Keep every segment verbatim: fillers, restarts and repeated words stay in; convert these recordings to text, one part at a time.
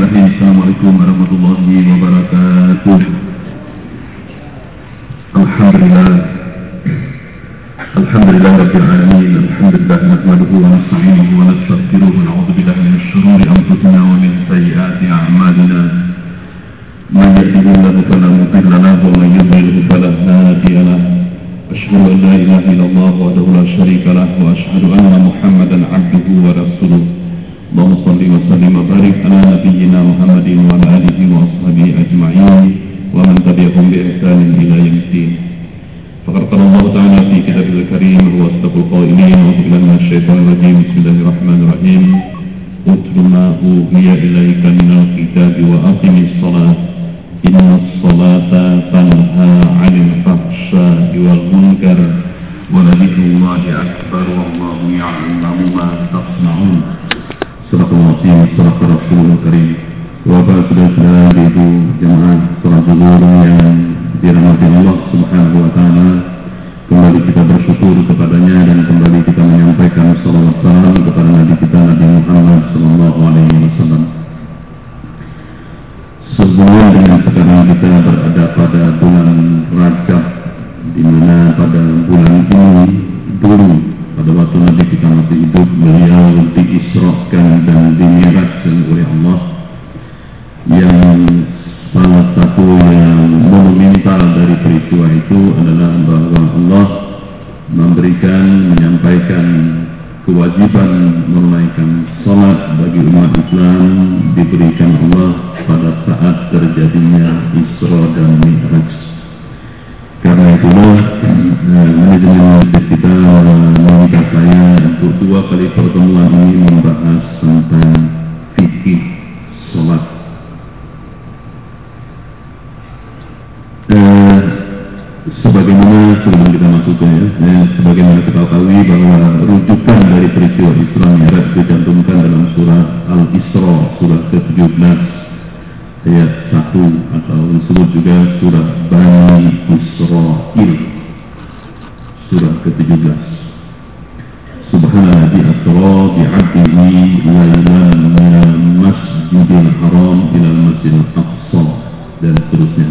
Bismillahirrahmanirrahim. Assalamualaikum warahmatullahi wabarakatuh. Alhamdulillah. Alhamdulillah rabbil alamin. Alhamdulillah nahmaduhu wa nasta'inuhu wa nastaghfiruh wa na'udzu billahi min shururi anfusina wa min sayyiati a'malina. Man yahdihillahu fala mudilla lahu wa man yudlil fala hadiya lahu. Asyhadu an la ilaha illallah wahdahu la syarika lahu wa asyhadu anna Muhammadan 'abduhu wa rasuluh. Allahumma shalli wa sallim wa barik ala nabiyyina Muhammadin wa ala alihi wa ashabihi ajma'in wa man tabi'ahum bi ihsanin ila yaumil. Faqad qala Allah ta'ala fi kitabil karim wa asdaqul qailin wa billahi minasy syaithanir rajim. Bismillahirrahmanirrahim. Utlu ma uhiya ilaika minal kitabi wa aqimis shalah. Innas salata tanha 'anil fahsya'i wal munkar wa dzikrullahi akbar wallahu ya'lamu ma tasna'un. Assalamualaikum warahmatullahi wabarakatuh. Bapak saudara ibu jemaah salat zuhur yang dirahmati Allah Subhanahu wa taala, kembali kita bersyukur kepadanya dan kembali kita menyampaikan salawat salam kepada Nabi kita Nabi Muhammad sallallahu alaihi wasallam. Sehubungan dengan sekarang kita berada pada bulan Rajab, di mana pada bulan ini dulu pada waktu Nabi kita masih hidup, beliau diisrakan dan dimi'rajkan oleh Allah. Yang salah satu yang monumental dari peristiwa itu adalah bahwa Allah memberikan, menyampaikan kewajiban menunaikan salat bagi umat Islam diberikan Allah pada saat terjadinya Isra dan Mi'raj. Karena itulah manajemen kita meminta saya untuk dua kali pertemuan ini membahas tentang fikih salat. Eh, sebagaimana sebelum kita masuk ke ya, eh, sebagaimana kita tahu bahwa rujukan dari peristiwa Isra Mi'raj dicantumkan dalam surah Al-Isra surah ke tujuh belas ayat satu atau disebut juga surah Bani Israil surah ke tujuh belas. Subhanalladzi asra bi'abdihi laylan minal masjidil haram ilal masjidil aqsa dan seterusnya.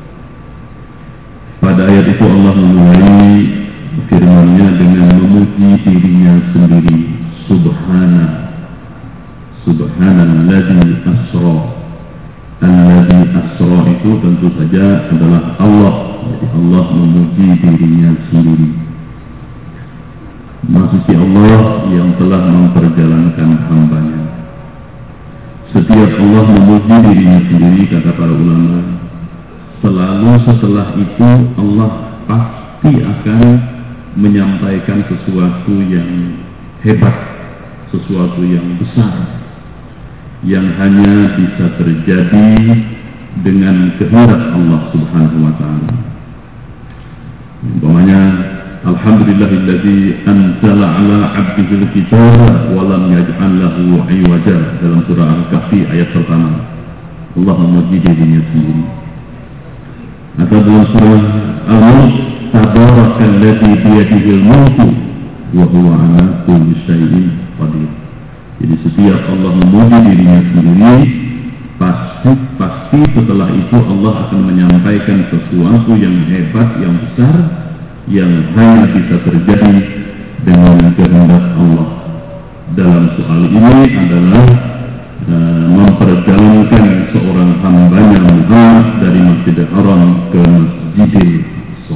Pada ayat itu Allah memulai firman-Nya dengan memuji dirinya sendiri. Subhana Subhanalladzi asra. Alladzi asra itu tentu saja adalah Allah. Jadi Allah memuji dirinya sendiri. Maksudnya Allah yang telah memperjalankan hamba-Nya. Setiap Allah memuji dirinya sendiri, kata para ulama, selalu setelah itu Allah pasti akan menyampaikan sesuatu yang hebat, sesuatu yang besar, yang hanya bisa terjadi dengan kehendak Allah Subhanahu wa taala. Umpamanya alhamdulillahilladzi anzala ala 'abdihi al-kitaba wa lam yaj'al lahu 'iwaja dalam surah Al-Kahfi ayat pertama. Allah memuji dirinya sendiri. Atau dalam surah Al-Mulk, tabarakalladzi biyadihi al-mulku wa huwa 'ala kulli syai'in qadir. Jadi setiap Allah memuji dirinya sendiri, pasti pasti setelah itu Allah akan menyampaikan sesuatu yang hebat, yang besar, yang hanya bisa terjadi dengan kehendak Allah. Dalam soal ini adalah uh, memperjalankan seorang hamba-Nya Muhammad dari Masjidil Haram ke Masjidil Aqsa.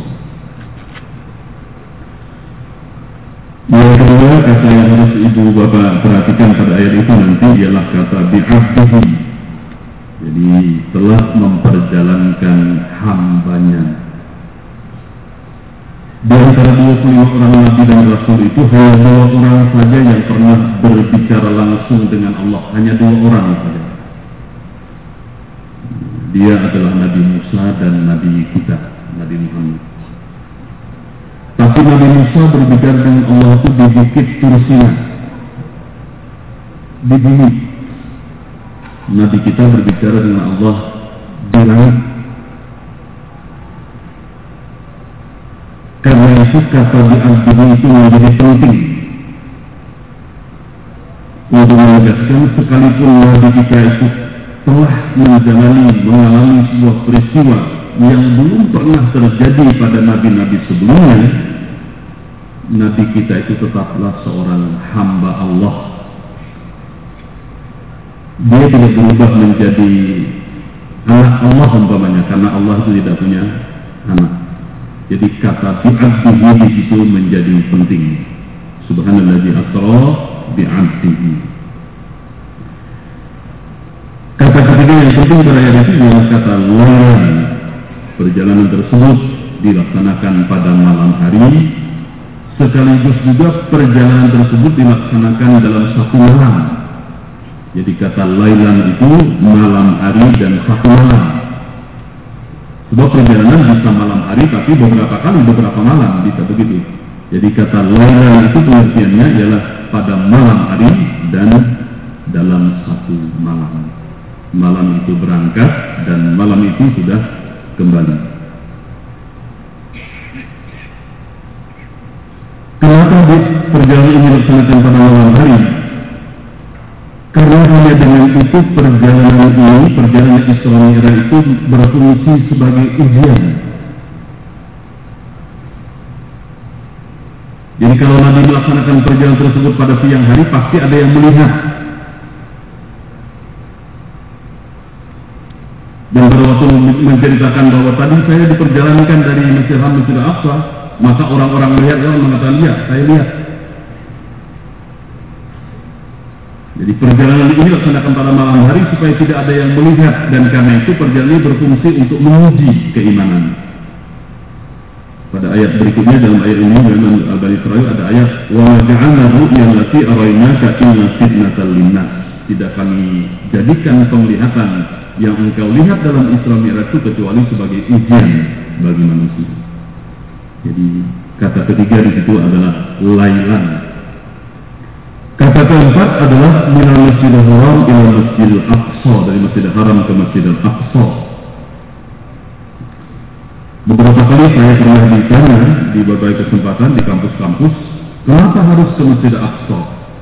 Yang kedua, kata yang harus ibu bapak perhatikan pada ayat itu nanti ialah kata bi'abdihi. Jadi telah memperjalankan hamba-Nya. Di antara dua puluh lima orang Nabi dan Rasul itu hanya dua orang saja yang pernah berbicara langsung dengan Allah. Hanya dua orang saja. Dia adalah Nabi Musa dan Nabi kita, Nabi Muhammad. Tapi Nabi Musa berbicara dengan Allah itu di Bukit Tursina, di bumi. Nabi kita berbicara dengan Allah di langit. Karena itu kata bi'abdihi itu menjadi penting untuk menegaskan sekalipun Nabi kita itu telah menjalani, mengalami sebuah peristiwa yang belum pernah terjadi pada nabi-nabi sebelumnya, nabi kita itu tetaplah seorang hamba Allah. Dia tidak berubah menjadi anak Allah umpamanya, karena Allah itu tidak punya anak. Jadi kata bi'abdihi di situ menjadi penting. Subhanalladzi asra bi'abdihi. Kata ketiga yang penting pada ayat ini adalah kata laylan. Perjalanan tersebut dilaksanakan pada malam hari, sekaligus juga perjalanan tersebut dilaksanakan dalam satu malam. Jadi kata laylan itu malam hari dan satu malam. Sebuah perjalanan bisa malam hari, tapi beberapa kali beberapa malam bisa begitu. Jadi kata laylan itu pengertiannya ialah pada malam hari dan dalam satu malam. Malam itu berangkat dan malam itu sudah kembali. Kenapa perjalanan ini dilaksanakan pada malam hari? Karena hanya dengan itu perjalanan ini, perjalanan Isra Mi'raj itu berfungsi sebagai ujian. Jadi kalau Nabi melaksanakan perjalanan tersebut pada siang hari, pasti ada yang melihat. Dan pada waktu menceritakan bahwa tadi saya diperjalankan dari Masjid Haram Masjid Al-Aqsa, maka orang-orang melihat, orang mengatakan, ya, saya lihat. Jadi perjalanan ini dilaksanakan pada malam hari supaya tidak ada yang melihat, dan karena itu perjalanan berfungsi untuk menguji keimanan. Pada ayat berikutnya dalam ayat ini Imam Al-Bani Serayu ada ayat wa ja'alna ru'yan lati araynaka illa fitnatal linnas. Tidak kami jadikan penglihatan yang engkau lihat dalam Isra Mi'raj itu kecuali sebagai ujian bagi manusia. Jadi kata ketiga di situ adalah lailan. Kata keempat adalah minal Masjidil Haram ila Masjidil Aqsa, dari Masjidil Haram ke Masjidil Aqsa. Beberapa kali saya pernah ditanya di berbagai kesempatan di kampus-kampus, kenapa harus ke Masjidil Aqsa?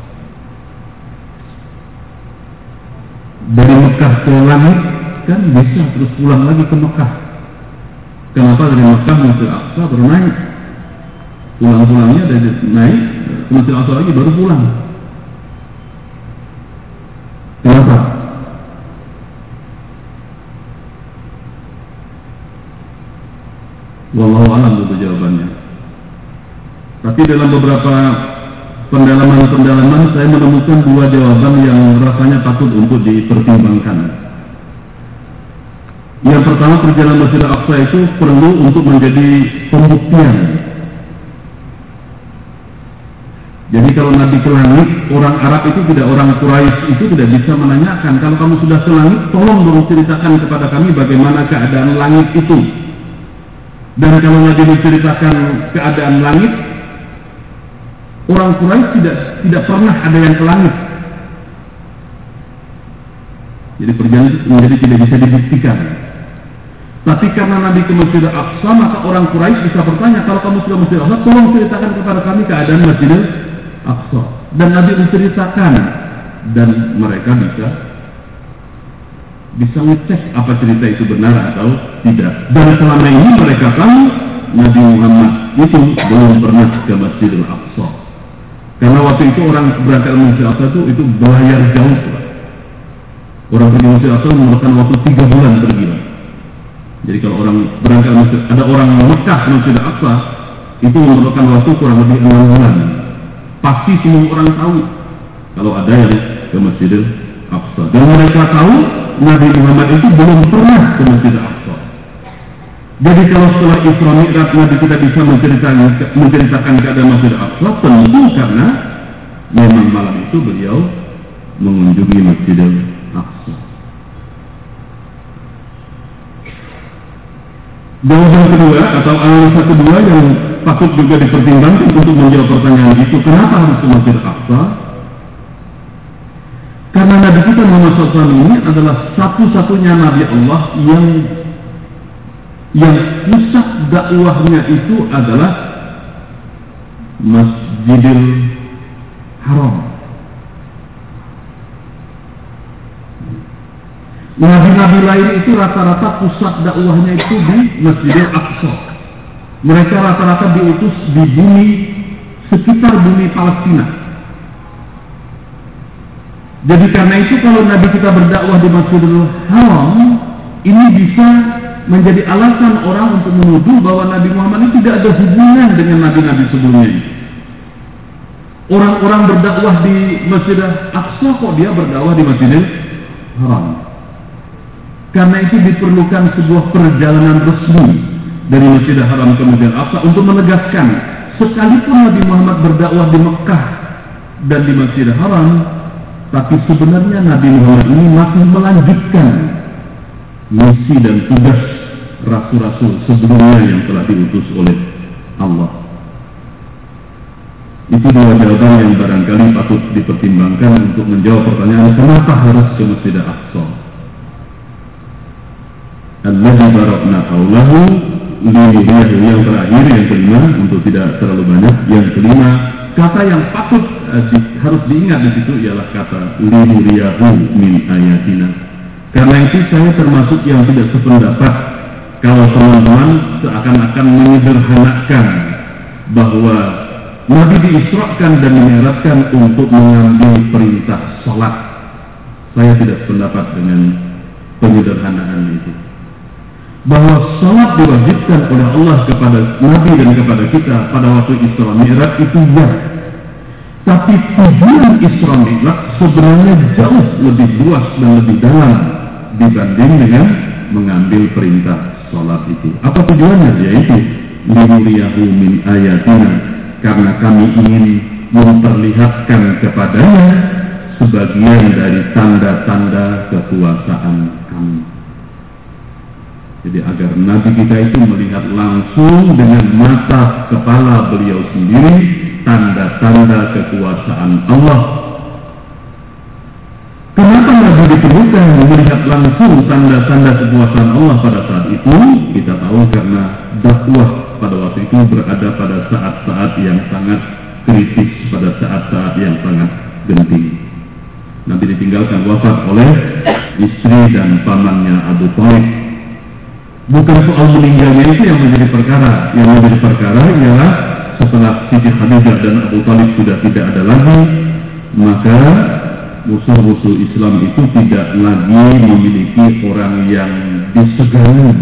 Dari Mekah ke langit kan bisa terus pulang lagi ke Mekah. Kenapa dari Mekah ke Masjidil Aqsa baru naik? Pulang-pulangnya dari naik ke Masjidil Aqsa lagi baru pulang. Kenapa? Wallahu a'lam itu jawabannya. Tapi dalam beberapa pendalaman-pendalaman saya menemukan dua jawaban yang rasanya patut untuk dipertimbangkan. Yang pertama, perjalanan Masjidil Aqsa itu perlu untuk menjadi pembuktian. Jadi kalau Nabi ke langit, orang Arab itu tidak, orang Quraisy itu tidak bisa menanyakan, kalau kamu sudah ke langit, tolong dong ceritakan kepada kami bagaimana keadaan langit itu. Dan kalau Nabi menceritakan keadaan langit, orang Quraisy tidak tidak pernah ada yang ke langit. Jadi perjalanan itu menjadi tidak bisa dibuktikan. Tapi karena Nabi ke Masjidil Aqsa, maka orang Quraisy bisa bertanya, kalau kamu sudah Masjidil Aqsa, tolong ceritakan kepada kami keadaan Masjidil Aqsa. Dan Nabi menceritakan, dan mereka bisa bisa ngecek apa cerita itu benar atau tidak. Dan selama ini mereka tahu Nabi Muhammad itu belum pernah ke Masjidil Aqsa. Karena waktu itu orang berangkat ke Masjidil Aqsa itu itu bayar jauh. Orang pergi ke Masjidil Aqsa memerlukan waktu tiga bulan pergi. Jadi kalau orang berangkat ke Masjid, ada orang Mekah ke Masjidil Aqsa itu memerlukan waktu kurang lebih enam bulan. Pasti semua orang tahu kalau ada yang ke Masjidil Aqsa. Dan mereka tahu Nabi Muhammad itu belum pernah ke Masjidil Aqsa. Jadi kalau setelah Isra Mi'raj Nabi kita bisa menceritakan, menceritakan keadaan Masjidil Aqsa, tentu karena memang malam itu beliau mengunjungi Masjidil Aqsa. Jawaban kedua atau alasan kedua yang patut juga dipertimbangkan untuk menjawab pertanyaan itu, kenapa harus ke Masjidil Aqsa? Karena Nabi kita Muhammad shallallahu alaihi wasallam ini adalah satu-satunya Nabi Allah yang yang pusat dakwahnya itu adalah Masjidil Haram. Nabi-nabi lain itu rata-rata pusat dakwahnya itu di Masjidil Aqsa. Mereka rata-rata diutus di bumi sekitar bumi Palestina. Jadi karena itu kalau Nabi kita berdakwah di Masjidil Haram, ini bisa menjadi alasan orang untuk menuduh bahwa Nabi Muhammad ini tidak ada hubungan dengan nabi-nabi sebelumnya. Orang-orang berdakwah di Masjidil Aqsa, kok dia berdakwah di Masjidil Haram? Karena itu diperlukan sebuah perjalanan resmi dari Masjidil Haram ke Masjidil Aqsa untuk menegaskan, sekalipun Nabi Muhammad berdakwah di Mekah dan di Masjidil Haram, tapi sebenarnya Nabi Muhammad ini masih melanjutkan misi dan tugas rasul-rasul sebelumnya yang telah diutus oleh Allah. Itu dua jawaban yang barangkali patut dipertimbangkan untuk menjawab pertanyaan kenapa harus ke Masjidil Aqsa. Alladzi barakna haulahu linuriyahu, yang terakhir, yang kelima, untuk tidak terlalu banyak, yang kelima, kata yang patut uh, di, harus diingat di situ ialah kata linuriyahu min ayatina. Karena itu saya termasuk yang tidak sependapat kalau teman-teman seakan-akan menyederhanakan bahwa Nabi diisrakan dan menyeratkan untuk mengambil perintah salat. Saya tidak sependapat dengan penyederhanaan itu. Bahwa salat diwajibkan oleh Allah kepada Nabi dan kepada kita pada waktu Isra Mi'raj itu ya. Tapi tujuan Isra Mi'raj sebenarnya jauh lebih luas dan lebih dalam dibanding dengan mengambil perintah salat itu. Apa tujuannya? Yaitu linuriyahu min ayatina, karena kami ingin memperlihatkan kepadanya sebagian dari tanda-tanda kekuasaan kami. Jadi agar Nabi kita itu melihat langsung dengan mata kepala beliau sendiri tanda-tanda kekuasaan Allah. Kenapa Nabi diperlukan melihat langsung tanda-tanda kekuasaan Allah pada saat itu? Kita tahu karena dakwah pada waktu itu berada pada saat-saat yang sangat kritis, pada saat-saat yang sangat genting. Nabi ditinggalkan wafat oleh istri dan pamannya Abu Thalib. Bukan soal meninggalnya itu yang menjadi perkara. Yang menjadi perkara ialah setelah Siti Khadijah dan Abu Thalib sudah tidak ada lagi, maka musuh-musuh Islam itu tidak lagi memiliki orang yang disegani.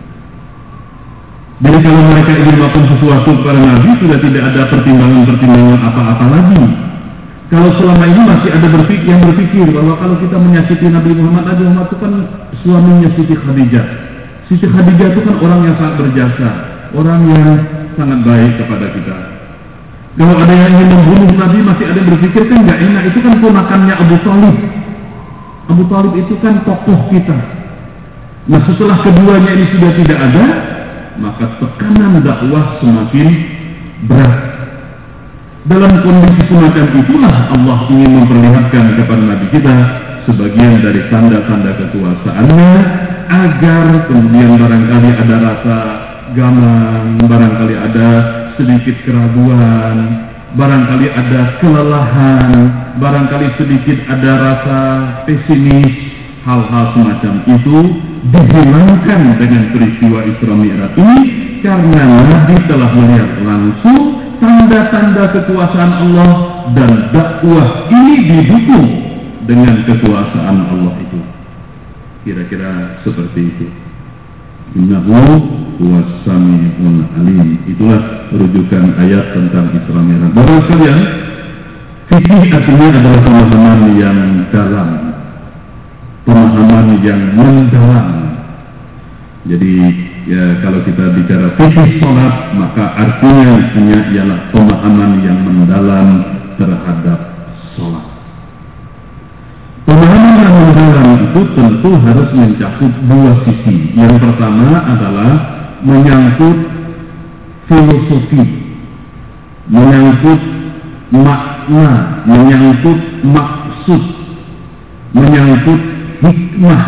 Jadi kalau mereka ingin melakukan sesuatu kepada Nabi, sudah tidak ada pertimbangan-pertimbangan apa-apa lagi. Kalau selama ini masih ada berpikir, yang berpikir bahwa kalau kita menyakiti Nabi Muhammad, Nabi Muhammad itu kan suaminya Siti Khadijah. Siti Khadijah itu kan orang yang sangat berjasa, orang yang sangat baik kepada kita. Kalau ada yang ingin membunuh Nabi, masih ada yang berpikir kan nggak enak, itu kan ponakannya Abu Thalib. Abu Thalib itu kan tokoh kita. Nah setelah keduanya ini sudah tidak ada, maka tekanan dakwah semakin berat. Dalam kondisi semacam itulah Allah ingin memperlihatkan kepada Nabi kita sebagian dari tanda-tanda kekuasaannya, agar kemudian barangkali ada rasa gamang, barangkali ada sedikit keraguan, barangkali ada kelelahan, barangkali sedikit ada rasa pesimis. Hal-hal semacam itu dihilangkan dengan peristiwa Isra Mi'raj ini, karena Nabi telah melihat langsung tanda-tanda kekuasaan Allah, dan dakwah ini didukung dengan kekuasaan Allah itu. Kira-kira seperti itu. Innahu huwas-sami'ul alim. Itulah rujukan ayat tentang Isra Mi'raj. Bapak sekalian, fikih artinya adalah pemahaman yang dalam, pemahaman yang mendalam. Jadi ya, kalau kita bicara fikih sholat, maka artinya artinya ialah pemahaman yang mendalam terhadap sholat. Pemahaman yang mendalam itu tentu harus mencakup dua sisi. Yang pertama adalah menyangkut filosofi, menyangkut makna, menyangkut maksud, menyangkut hikmah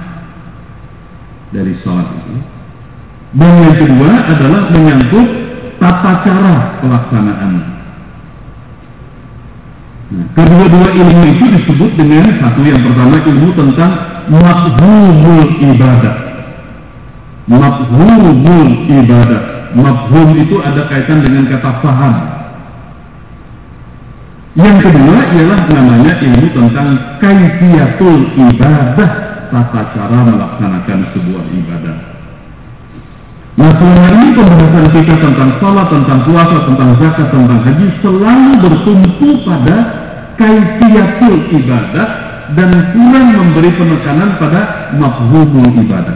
dari sholat itu. Dan yang kedua adalah menyangkut tata cara pelaksanaan. Nah, kedua-dua ilmu itu disebut dengan satu, yang pertama ilmu tentang mafhumul ibadah. Mafhumul ibadah. Mafhum itu ada kaitan dengan kata paham. Yang kedua ialah namanya ilmu tentang kaifiyatul ibadah, tata cara melaksanakan sebuah ibadah. Nah, selama ini pembahasan kita tentang salat, tentang puasa, tentang zakat, tentang haji selalu bertumpu pada kaifiyatul ibadah dan kurang memberi penekanan pada mafhumul ibadah.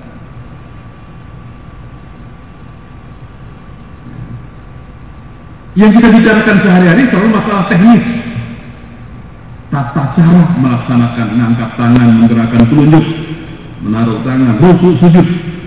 Yang kita bicarakan sehari-hari selalu masalah teknis, tata cara melaksanakan, mengangkat tangan, menggerakkan telunjuk, menaruh tangan, rukuk, sujud,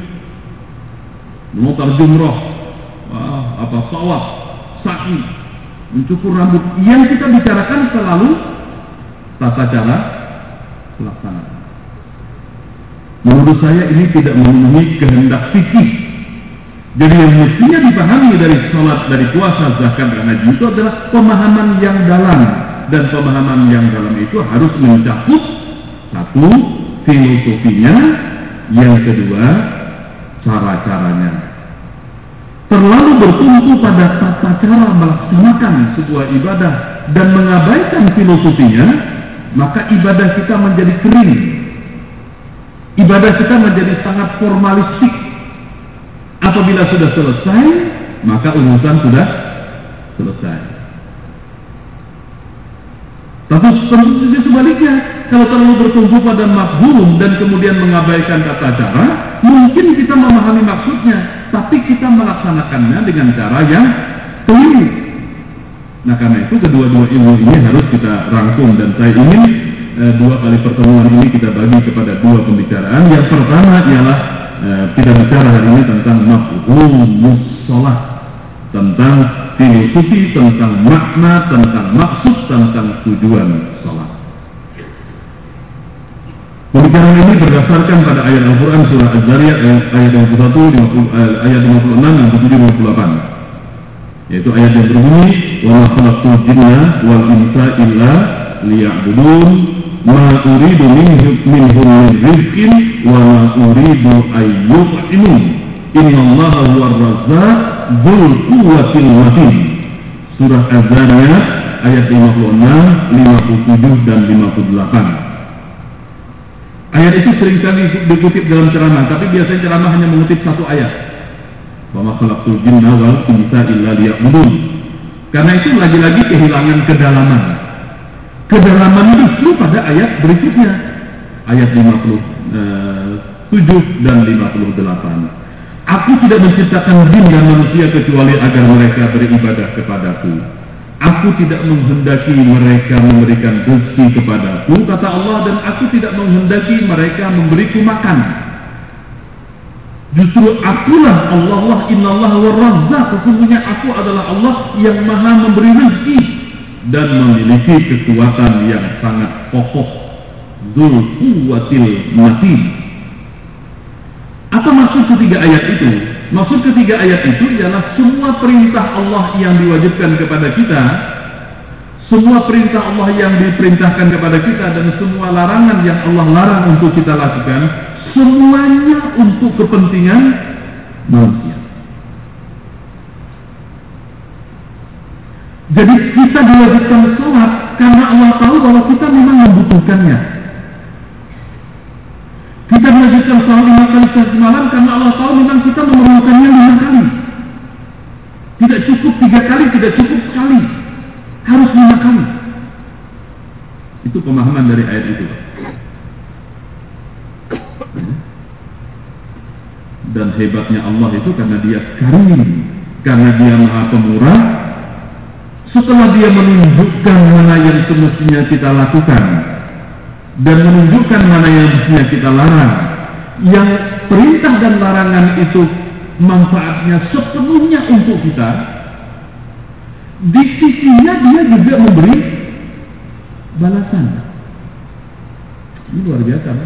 memutar jumroh, wah, apa tawaf, sa'i, mencukur rambut. Yang kita bicarakan selalu tata cara pelaksanaan. Menurut saya ini tidak memenuhi kehendak fikih. Jadi yang mestinya dipahami dari sholat, dari puasa, zakat, dan haji itu adalah pemahaman yang dalam. Dan pemahaman yang dalam itu harus mencakup satu, filosofinya, yang kedua, cara-caranya. Terlalu bertumpu pada tata cara melaksanakan sebuah ibadah dan mengabaikan filosofinya, maka ibadah kita menjadi kering. Ibadah kita menjadi sangat formalistik. Apabila sudah selesai, maka urusan sudah selesai. Tapi tentu saja sebaliknya, kalau terlalu bertumpu pada mafhum dan kemudian mengabaikan tata cara, mungkin kita memahami maksudnya, tapi kita melaksanakannya dengan cara yang keliru. Nah, karena itu kedua-dua ilmu ini harus kita rangkum, dan saya ingin eh, dua kali pertemuan ini kita bagi kepada dua pembicaraan. Yang pertama ialah eh, kita bicara hari ini tentang mafhumus shalah, tentang filosofi, tentang makna, tentang maksud, tentang tujuan salat. Pembicaraan ini berdasarkan pada ayat Al-Quran surah Az-Zariyat ayat lima puluh satu, lima puluh, ayat lima puluh enam, lima puluh tujuh, lima puluh delapan. Yaitu ayat yang berbunyi, "Wa ma khalaqtul jinna wal insa illa liya'budun, ma uridu minhum min rizqin wa ma uridu ay yut'imun. Innallaha huwar razzaq dzul quwwatil matin." Surah Az-Zariyat ayat lima puluh enam, lima puluh tujuh dan lima puluh delapan. Ayat itu seringkali dikutip dalam ceramah, tapi biasanya ceramah hanya mengutip satu ayat. Wa ma khalaqtul jinna wal insa illa liya'budun. Karena itu lagi-lagi kehilangan kedalaman. Kedalaman justru pada ayat berikutnya, ayat lima puluh tujuh dan lima puluh delapan. "Aku tidak menciptakan jin dan manusia kecuali agar mereka beribadah kepadaku. Aku tidak menghendaki mereka memberikan rezeki kepadaku," kata Allah, "dan aku tidak menghendaki mereka memberiku makan. Justru akulah Allah, innallaha huwar razzaq, sesungguhnya aku adalah Allah yang maha memberi rezeki dan memiliki kekuatan yang sangat kokoh, dzul quwwatil matin." Apa maksud ketiga ayat itu? Maksud ketiga ayat itu ialah semua perintah Allah yang diwajibkan kepada kita, semua perintah Allah yang diperintahkan kepada kita, dan semua larangan yang Allah larang untuk kita lakukan, semuanya untuk kepentingan manusia. Jadi kita diwajibkan sholat karena Allah tahu bahwa kita memang membutuhkannya. Kita diwajibkan sholat lima kali semalam karena Allah tahu memang kita memerlukannya lima kali. Tidak cukup tiga kali, tidak cukup sekali, harus lima kali. Itu pemahaman dari ayat itu. Dan hebatnya Allah itu karena Dia karim, karena Dia maha pemurah. Setelah Dia menunjukkan mana yang semestinya kita lakukan dan menunjukkan mana yang mestinya kita larang, yang perintah dan larangan itu manfaatnya sepenuhnya untuk kita, di sisinya Dia juga memberi balasan. Ini luar biasa, kan?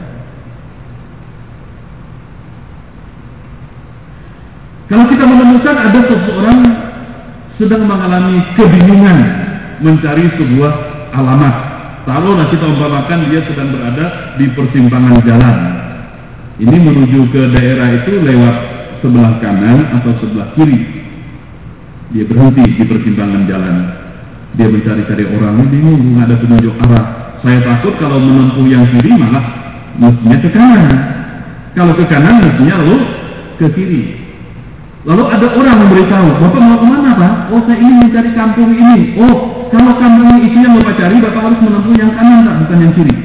Kalau kita menemukan ada seseorang sedang mengalami kebingungan mencari sebuah alamat, Taruhlah kita umpamakan dia sedang berada di persimpangan jalan. Ini menuju ke daerah itu lewat sebelah kanan atau sebelah kiri. Dia berhenti di persimpangan jalan. Dia mencari-cari orang, ini bingung, nggak ada penunjuk arah. Saya takut kalau menempuh yang kiri malah mestinya ke kanan. Kalau ke kanan mestinya lalu ke kiri. Lalu ada orang memberitahu, Bapak mau kemana Pak? Oh saya ingin mencari kampung ini. Oh kalau kampung ini isinya Bapak cari, Bapak harus menempuh yang kanan Pak, bukan yang kiri.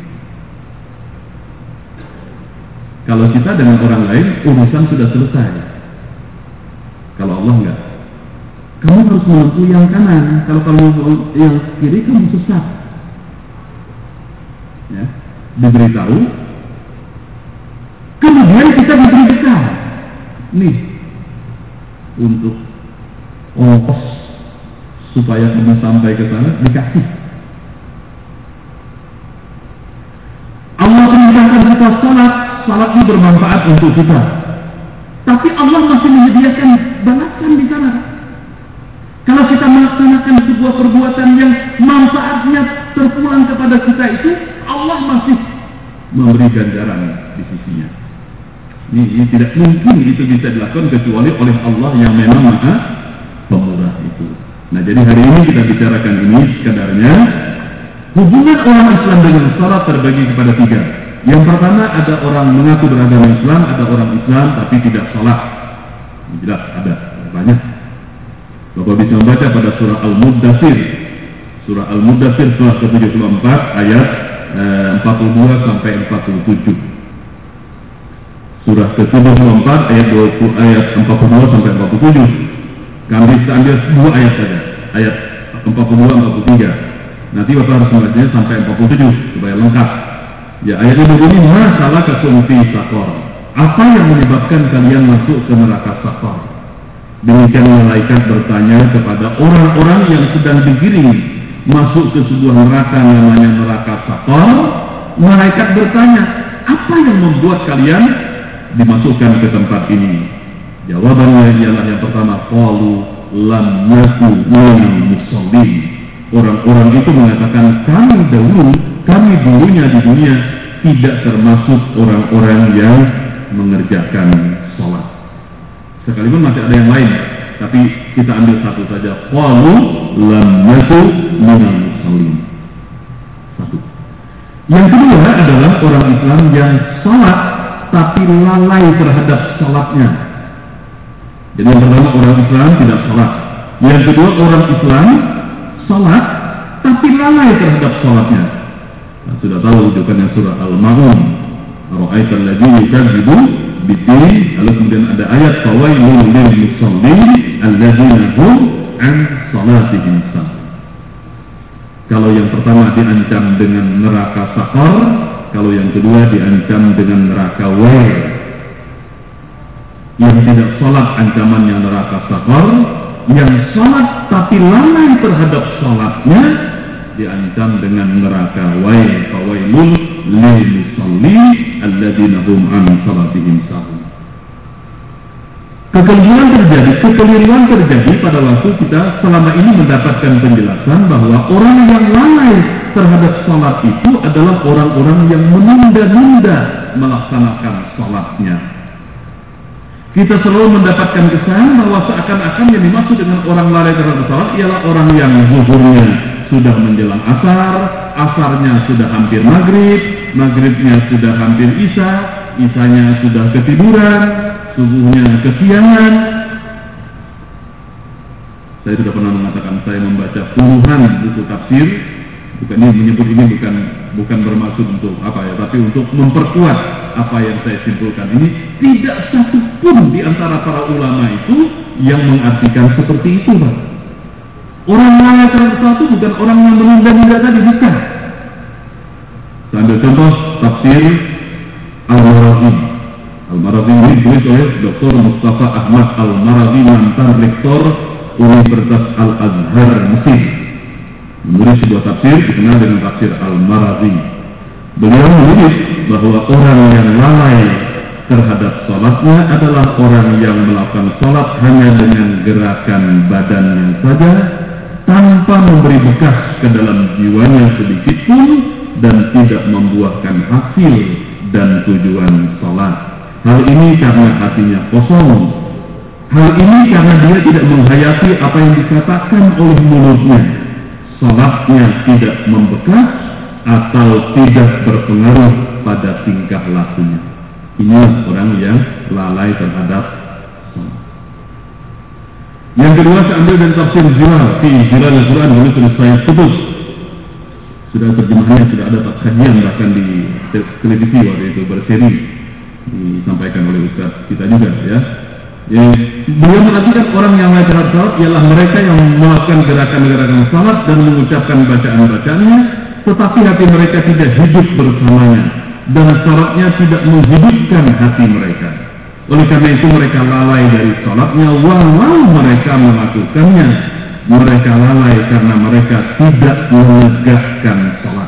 Kalau kita dengan orang lain, urusan sudah selesai. Kalau Allah enggak. Kamu harus menempuh yang kanan. Kalau kamu yang kiri, kamu sesat. Ya, diberitahu. Kemudian kita diberi bekal. Nih, untuk ongkos supaya kamu sampai ke sana dikasih. Allah perintahkan kita salat, salat ini bermanfaat untuk kita. Tapi Allah masih menyediakan balasan di sana. Kalau kita melaksanakan sebuah perbuatan yang manfaatnya terpulang kepada kita itu, Allah masih memberi ganjaran di sisinya. Ini, ini tidak mungkin itu bisa dilakukan kecuali oleh Allah yang memang Maha Pemurah itu. Nah, jadi hari ini kita bicarakan ini sekadarnya. Hubungan orang Islam dengan salat terbagi kepada tiga. Yang pertama, ada orang mengaku beragama Islam, ada orang Islam tapi tidak salat. Jelas ada, banyak. Bapak bisa membaca pada surah Al-Muddatsir. Surah Al-Muddatsir surah ke tujuh puluh empat ayat eh, empat puluh dua sampai empat puluh tujuh. Surah ke tujuh puluh empat ayat dua puluh, ayat empat puluh dua sampai empat puluh tujuh. Kami bisa ambil dua ayat saja. Ayat empat puluh dua empat puluh tiga. Nanti Bapak harus membacanya sampai empat puluh tujuh supaya lengkap. Ya, ayatnya begini, masalah kasunfi sakor. Apa yang menyebabkan kalian masuk ke neraka sakor? Demikian malaikat bertanya kepada orang-orang yang sedang digiring masuk ke sebuah neraka namanya neraka sakor. Malaikat bertanya, apa yang membuat kalian dimasukkan ke tempat ini? Jawabannya ialah yang pertama, qalu lam naku minal musallin. Orang-orang itu mengatakan, kami dahulu, kami dulunya di dunia tidak termasuk orang-orang yang mengerjakan sholat. Sekalipun masih ada yang lain, tapi kita ambil satu saja. Qalu lam naku minal musallin. Satu. Yang kedua adalah orang Islam yang sholat tapi lalai terhadap sholatnya. Jadi yang pertama, orang Islam tidak sholat. Yang kedua, orang Islam sholat tapi lalai terhadap sholatnya. Nah, sudah tahu rujukannya surah Al-Ma'un. Ara'aital ladzina yukadzibu bid-din. Lalu kemudian ada ayat fawailul lil musallin alladzina hum an salatihim sahun. Kalau yang pertama diancam dengan neraka sakor, kalau yang kedua diancam dengan neraka wail. Yang tidak sholat ancamannya neraka sakor, yang sholat tapi lalai terhadap sholatnya diancam dengan neraka wail. Fawailul lil musallin alladzina hum an salatihim sahun. Kekeliruan terjadi, kekeliruan terjadi pada waktu kita selama ini mendapatkan penjelasan bahwa orang yang lalai terhadap sholat itu adalah orang-orang yang menunda-nunda melaksanakan sholatnya. Kita selalu mendapatkan kesan bahwa seakan-akan yang dimaksud dengan orang lalai terhadap sholat ialah orang yang zuhurnya sudah menjelang asar, asarnya sudah hampir maghrib, maghribnya sudah hampir isya, isyanya sudah ketiduran, subuhnya kesiangan. Saya sudah pernah mengatakan saya membaca puluhan buku tafsir. Bukan ini menyebut ini bukan bukan bermaksud untuk apa ya, tapi untuk memperkuat apa yang saya simpulkan ini. Tidak satu pun di antara para ulama itu yang mengartikan seperti itu, Pak. Orang lalai terhadap sesuatu bukan orang yang menunda-nunda tadi, bukan. Saya ambil contoh tafsir Al-Marazi. Al-Marazi ini ditulis oleh Doktor Mustafa Ahmad Al-Marazi, mantan rektor Universitas Al-Azhar Mesir. Menulis sebuah tafsir dikenal dengan tafsir Al-Marazi. Beliau menulis bahwa orang yang lalai terhadap sholatnya adalah orang yang melakukan sholat hanya dengan gerakan badannya saja, tanpa memberi bekas ke dalam jiwanya sedikit pun dan tidak membuahkan hasil dan tujuan salat. Hal ini karena hatinya kosong. Hal ini karena dia tidak menghayati apa yang dikatakan oleh mulutnya. Salatnya tidak membekas atau tidak berpengaruh pada tingkah lakunya. Inilah orang yang lalai terhadap salat. Yang kedua, saya ambil dari tafsir Zilal fi Zilal Al-Quran, ini sudah saya putus. Sudah terjemahannya, sudah ada kajian bahkan di televisi waktu itu berseri disampaikan oleh Ustaz kita juga ya. Yang beliau menartikan orang yang lalai terhadap salat ialah mereka yang melakukan gerakan-gerakan salat dan mengucapkan bacaan-bacaannya, tetapi hati mereka tidak hidup bersamanya dan salatnya tidak menghidupkan hati mereka. Oleh karena itu mereka lalai dari salatnya walau mereka melakukannya. Mereka lalai karena mereka tidak menegakkan salat.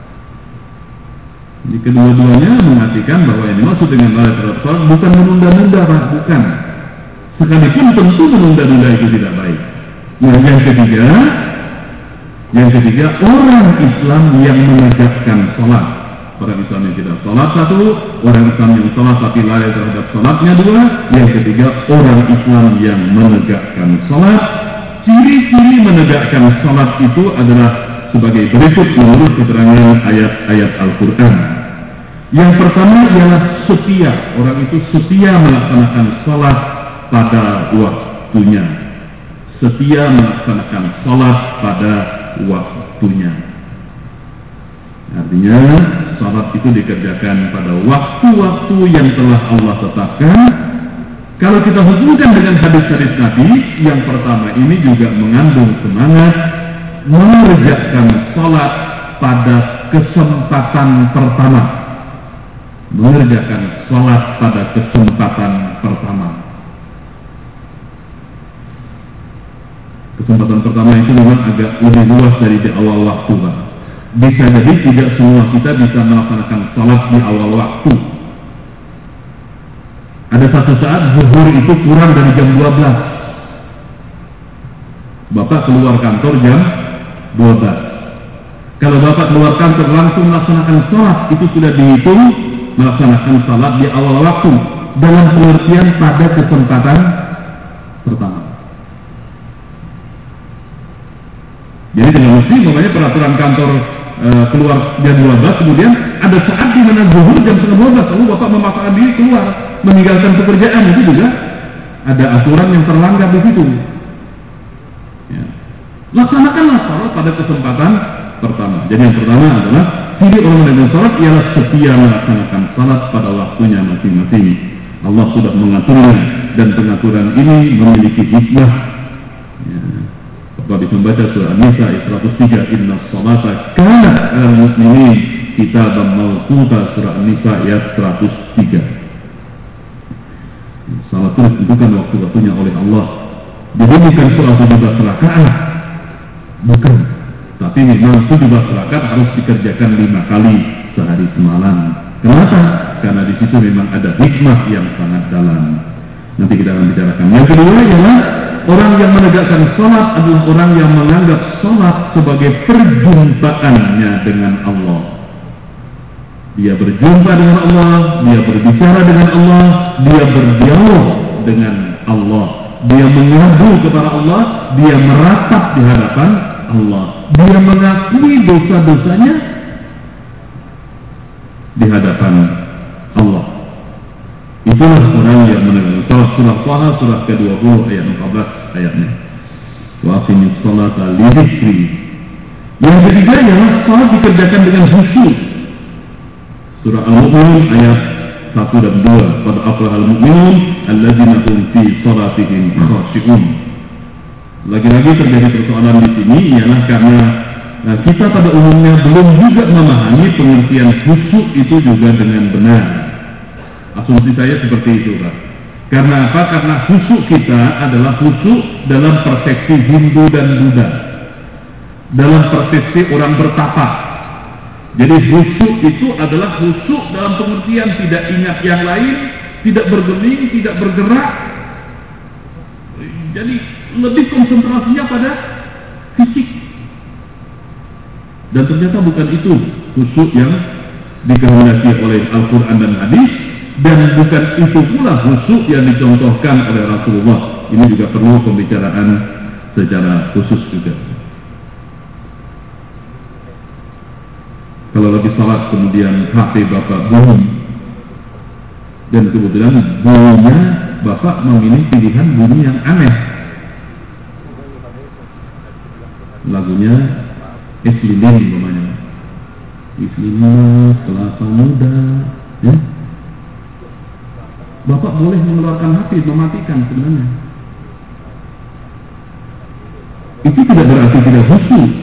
Jadi kedua-duanya mengartikan bahwa yang dimaksud dengan lalai terhadap salat bukan menunda-nunda, bukan. Sekalipun tentu menunda-nunda itu tidak baik. Nah, yang ketiga, yang ketiga orang Islam yang menegakkan salat. Orang Islam yang tidak salat satu, orang Islam yang salat tapi lalai terhadap salatnya dua. Yang ketiga orang Islam yang menegakkan salat. Ciri-ciri menegakkan salat itu adalah sebagai berikut menurut keterangan ayat-ayat Al-Quran. Yang pertama ialah setia. Orang itu setia melaksanakan salat pada waktunya. Setia melaksanakan salat pada waktunya. Artinya salat itu dikerjakan pada waktu-waktu yang telah Allah tetapkan. Kalau kita hubungkan dengan hadis-hadis Nabi, yang pertama ini juga mengandung semangat mengerjakan salat pada kesempatan pertama. Mengerjakan salat pada kesempatan pertama. Kesempatan pertama itu memang agak lebih luas dari di awal waktu, Pak. Bisa jadi tidak semua kita bisa melaksanakan salat di awal waktu. Ada satu saat zuhur itu kurang dari jam dua belas. Bapak keluar kantor jam dua belas. Kalau Bapak keluar kantor langsung melaksanakan salat, itu sudah dihitung melaksanakan salat di awal waktu dalam pengertian pada kesempatan pertama. Jadi dengan mesti makanya peraturan kantor e, keluar jam dua belas, kemudian ada saat di mana zuhur jam setengah dua belas, lalu Bapak memaksakan diri keluar meninggalkan pekerjaan, itu juga ada aturan yang terlanggar di situ. Ya. Laksanakanlah salat pada kesempatan pertama. Jadi yang pertama adalah ciri orang yang salat ialah setia melaksanakan salat pada waktunya masing-masing. Allah sudah mengaturnya dan pengaturan ini memiliki hikmah. Ya. Bapak bisa membaca surah An-Nisa ayat seratus tiga, Inna salata kanat alal muslimin kitaban mawquta, surah An-Nisa ayat seratus tiga. Salat itu ditentukan waktu-waktunya oleh Allah. Jadi bukan soal tujuh belas rakaat, bukan. Tapi memang tujuh belas rakaat harus dikerjakan lima kali sehari semalam. Kenapa? Karena di situ memang ada hikmah yang sangat dalam. Nanti kita akan bicarakan. Yang kedua ialah orang yang menegakkan salat adalah orang yang menganggap salat sebagai perjumpaannya dengan Allah. Dia berjumpa dengan Allah, dia berbicara dengan Allah, dia berdialog dengan Allah, dia mengadu kepada Allah, dia meratap di hadapan Allah, dia mengakui dosa-dosanya di hadapan Allah. Itulah orang yang menegakkan salat. Surah Taha surah ke dua puluh ayat empat belas ayatnya. Wa aqimis salata li dzikri. Yang ketiga ialah salat dikerjakan dengan khusyuk. Surah Al-Mu'minun ayat satu dan dua. Qad aflahal mu'minun alladzina hum fi salatihim khashi'un. Lagi-lagi terjadi persoalan di sini ialah karena nah, kita pada umumnya belum juga memahami pengertian khusyuk itu juga dengan benar. Asumsi saya seperti itu, Pak. Karena apa? Karena khusyuk kita adalah khusyuk dalam persepsi Hindu dan Buddha, dalam persepsi orang bertapa. Jadi khusyuk itu adalah khusyuk dalam pengertian tidak ingat yang lain, tidak bergeming, tidak bergerak. Jadi lebih konsentrasinya pada fisik. Dan ternyata bukan itu khusyuk yang dikehendaki oleh Al-Quran dan hadis, dan bukan itu pula khusyuk yang dicontohkan oleh Rasulullah. Ini juga perlu pembicaraan secara khusus juga. Kalau lagi salat kemudian H P Bapak bunyi, dan kebetulan bunyinya Bapak memilih pilihan bunyi yang aneh, lagunya Es Lilin namanya, Es Lilin kelapa muda, ya? Bapak boleh mengeluarkan H P, mematikan sebenarnya. Itu tidak berarti tidak khusyuk.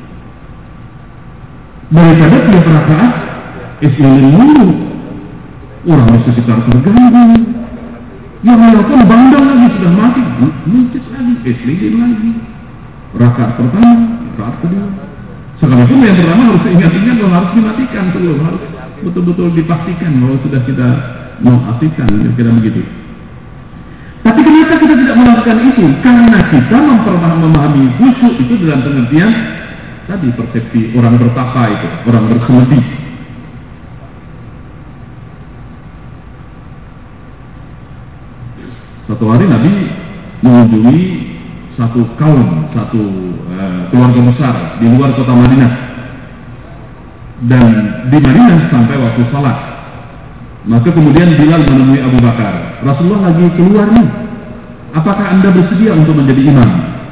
Daripada tiap rakaat Es Lilin mulu, orang di sekitar terganggu. Yang melakukan bandang lagi sudah mati, muncul lagi Es Lilin lagi. Rakaat pertama, rakaat kedua. Sekalipun yang pertama harus diingat-ingat bahwa harus dimatikan sebelum, harus betul-betul dipastikan bahwa sudah kita mau aktifkan, kira-kira begitu. Tapi kenapa kita tidak melakukan itu? Karena kita memahami khusyuk itu dalam pengertian tadi, persepsi orang bertapa itu, orang bersemedi. Satu hari Nabi mengunjungi satu kaum, satu uh, keluarga besar di luar kota Madinah, dan di Madinah sampai waktu salat. Maka kemudian Bilal menemui Abu Bakar. Rasulullah lagi keluar nih, apakah anda bersedia untuk menjadi imam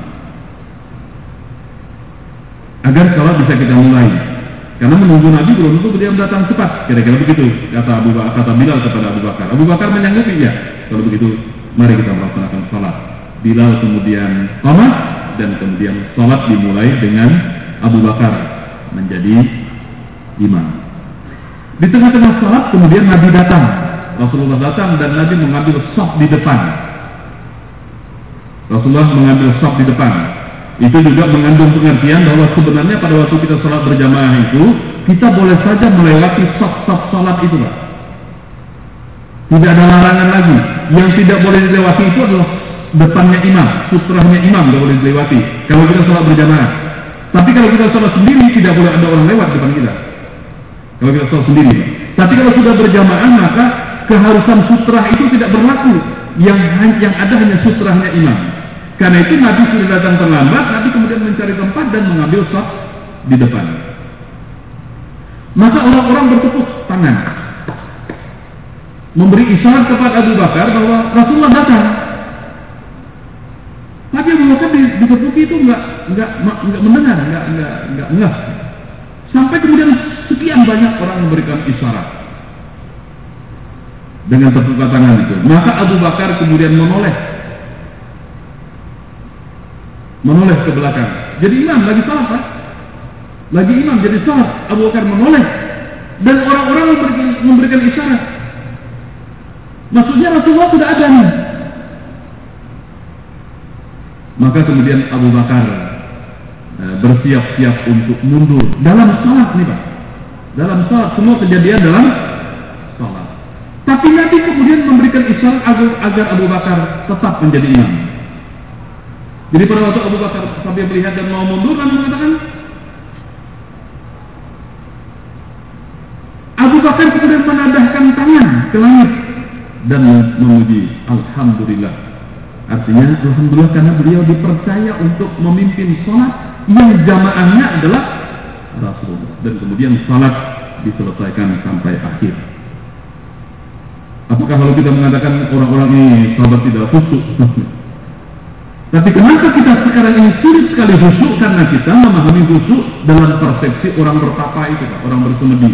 agar salat bisa kita mulai? Karena menunggu Nabi belum tentu beliau datang cepat, kira-kira begitu kata Abu Bakar, kata Bilal kepada Abu Bakar. Abu Bakar menyanggupi, ya, kalau begitu mari kita melaksanakan salat. Bilal kemudian qamat, dan kemudian salat dimulai dengan Abu Bakar menjadi imam. Di tengah-tengah salat kemudian Nabi datang, Rasulullah datang, dan Nabi mengambil shaf di depan. Rasulullah mengambil shaf di depan. Itu juga mengandung pengertian bahwa sebenarnya pada waktu kita salat berjamaah itu, kita boleh saja melewati shaf-shaf salat itu, Pak. Tidak ada larangan lagi. Yang tidak boleh dilewati itu adalah depannya imam, sutrahnya imam tidak boleh dilewati kalau kita salat berjamaah. Tapi kalau kita salat sendiri tidak boleh ada orang lewat depan kita. Kalau kita salat sendiri. Tapi kalau sudah berjamaah maka keharusan sutrah itu tidak berlaku. Yang yang ada hanya sutrahnya imam. Karena itu Nabi sudah datang terlambat, Nabi kemudian mencari tempat dan mengambil shaf di depan. Maka orang-orang bertepuk tangan, memberi isyarat kepada Abu Bakar bahwa Rasulullah datang. Tapi Abu Bakar ditepuki itu enggak enggak enggak mendengar, enggak enggak enggak ngeh. Sampai kemudian sekian banyak orang memberikan isyarat dengan tepuk tangan itu. Maka Abu Bakar kemudian menoleh, menoleh ke belakang. Jadi imam lagi salat, Pak. Lagi imam jadi salat, Abu Bakar menoleh, dan orang-orang memberikan, memberikan isyarat. Maksudnya Rasulullah sudah ada nih. Maka kemudian Abu Bakar e, bersiap-siap untuk mundur dalam salat nih, Pak. Dalam salat, semua kejadian dalam salat. Tapi Nabi kemudian memberikan isyarat agar, agar Abu Bakar tetap menjadi imam. Jadi pada waktu Abu Bakar sampai melihat dan mau mundur, Nabi mengatakan, Abu Bakar kemudian menadahkan tangan ke langit dan memuji Alhamdulillah. Artinya Alhamdulillah karena beliau dipercaya untuk memimpin sholat yang jamaahnya adalah Rasulullah. Dan kemudian sholat diselesaikan sampai akhir. Apakah kalau kita mengatakan orang-orang ini sahabat tidak khusyuk? Tapi kenapa kita sekarang ini sulit sekali khusyuk? Karena kita memahami khusyuk dalam persepsi orang bertapa itu, Pak, orang bersemedi.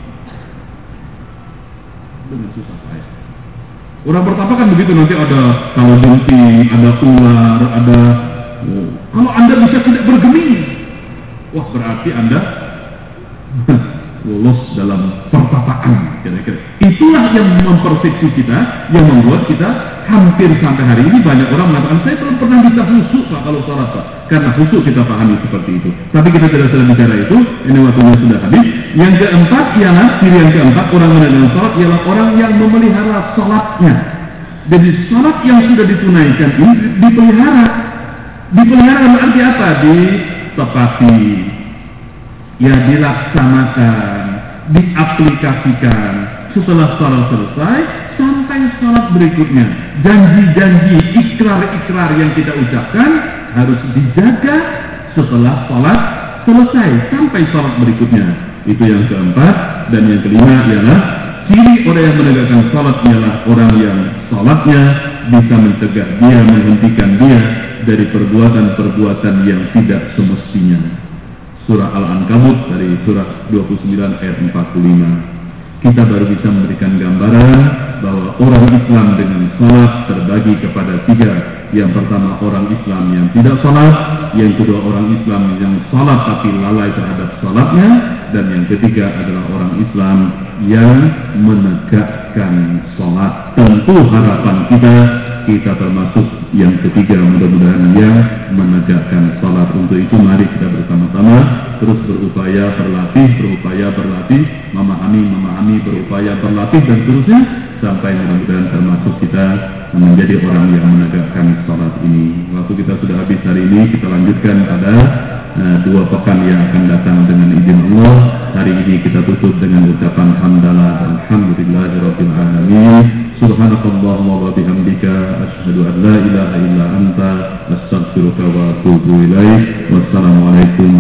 Dengan susah payah. Orang bertapa kan begitu, nanti ada kalau bunting, ada ular, ada oh. Kalau Anda bisa tidak bergeming, wah berarti Anda lolos dalam pertapaan, kira-kira. Itulah yang mempersepsi kita, yang membuat kita hampir sampai hari ini banyak orang mengatakan saya belum pernah bisa khusyuk, Pak, kalau sholat, Pak. Karena khusyuk kita pahami seperti itu. Tapi kita tidak sedang bicara itu, ini waktunya sudah habis. Yang keempat ialah, ciri yang keempat orang yang dalam sholat ialah orang yang memelihara sholatnya. Jadi sholat yang sudah ditunaikan ini dipelihara. Dipelihara berarti apa? Di ditepati, ya dilaksanakan, diaplikasikan setelah sholat selesai sampai sholat berikutnya. Janji-janji, ikrar-ikrar yang kita ucapkan harus dijaga setelah sholat selesai sampai sholat berikutnya. Itu yang keempat. Dan yang kelima ialah ciri orang yang menegakkan sholat ialah orang yang sholatnya bisa mencegah dia, menghentikan dia dari perbuatan-perbuatan yang tidak semestinya. Surah Al-Ankabut dari surah dua puluh sembilan ayat empat puluh lima. Kita baru bisa memberikan gambaran bahwa orang Islam dengan sholat terbagi kepada tiga. Yang pertama orang Islam yang tidak sholat, yang kedua orang Islam yang sholat tapi lalai terhadap sholatnya, dan yang ketiga adalah orang Islam yang menegakkan sholat. Tentu harapan kita, kita termasuk yang ketiga, mudah-mudahan yang menegakkan sholat. Untuk itu mari kita bersama-sama terus berupaya berlatih, berupaya berlatih, memahami, memahami, berupaya berlatih dan seterusnya sampai mudah-mudahan termasuk kita menjadi orang yang menegakkan sholat ini. Waktu kita sudah habis hari ini, kita lanjutkan pada uh, dua pekan yang akan datang dengan izin Allah. Hari ini kita tutup dengan ucapan hamdalah dan alhamdulillahirabbil alamin. Subhanakallahumma wa bihamdika asyhadu an la ilaha illa anta astaghfiruka wa atubu ilaik. Wassalamualaikum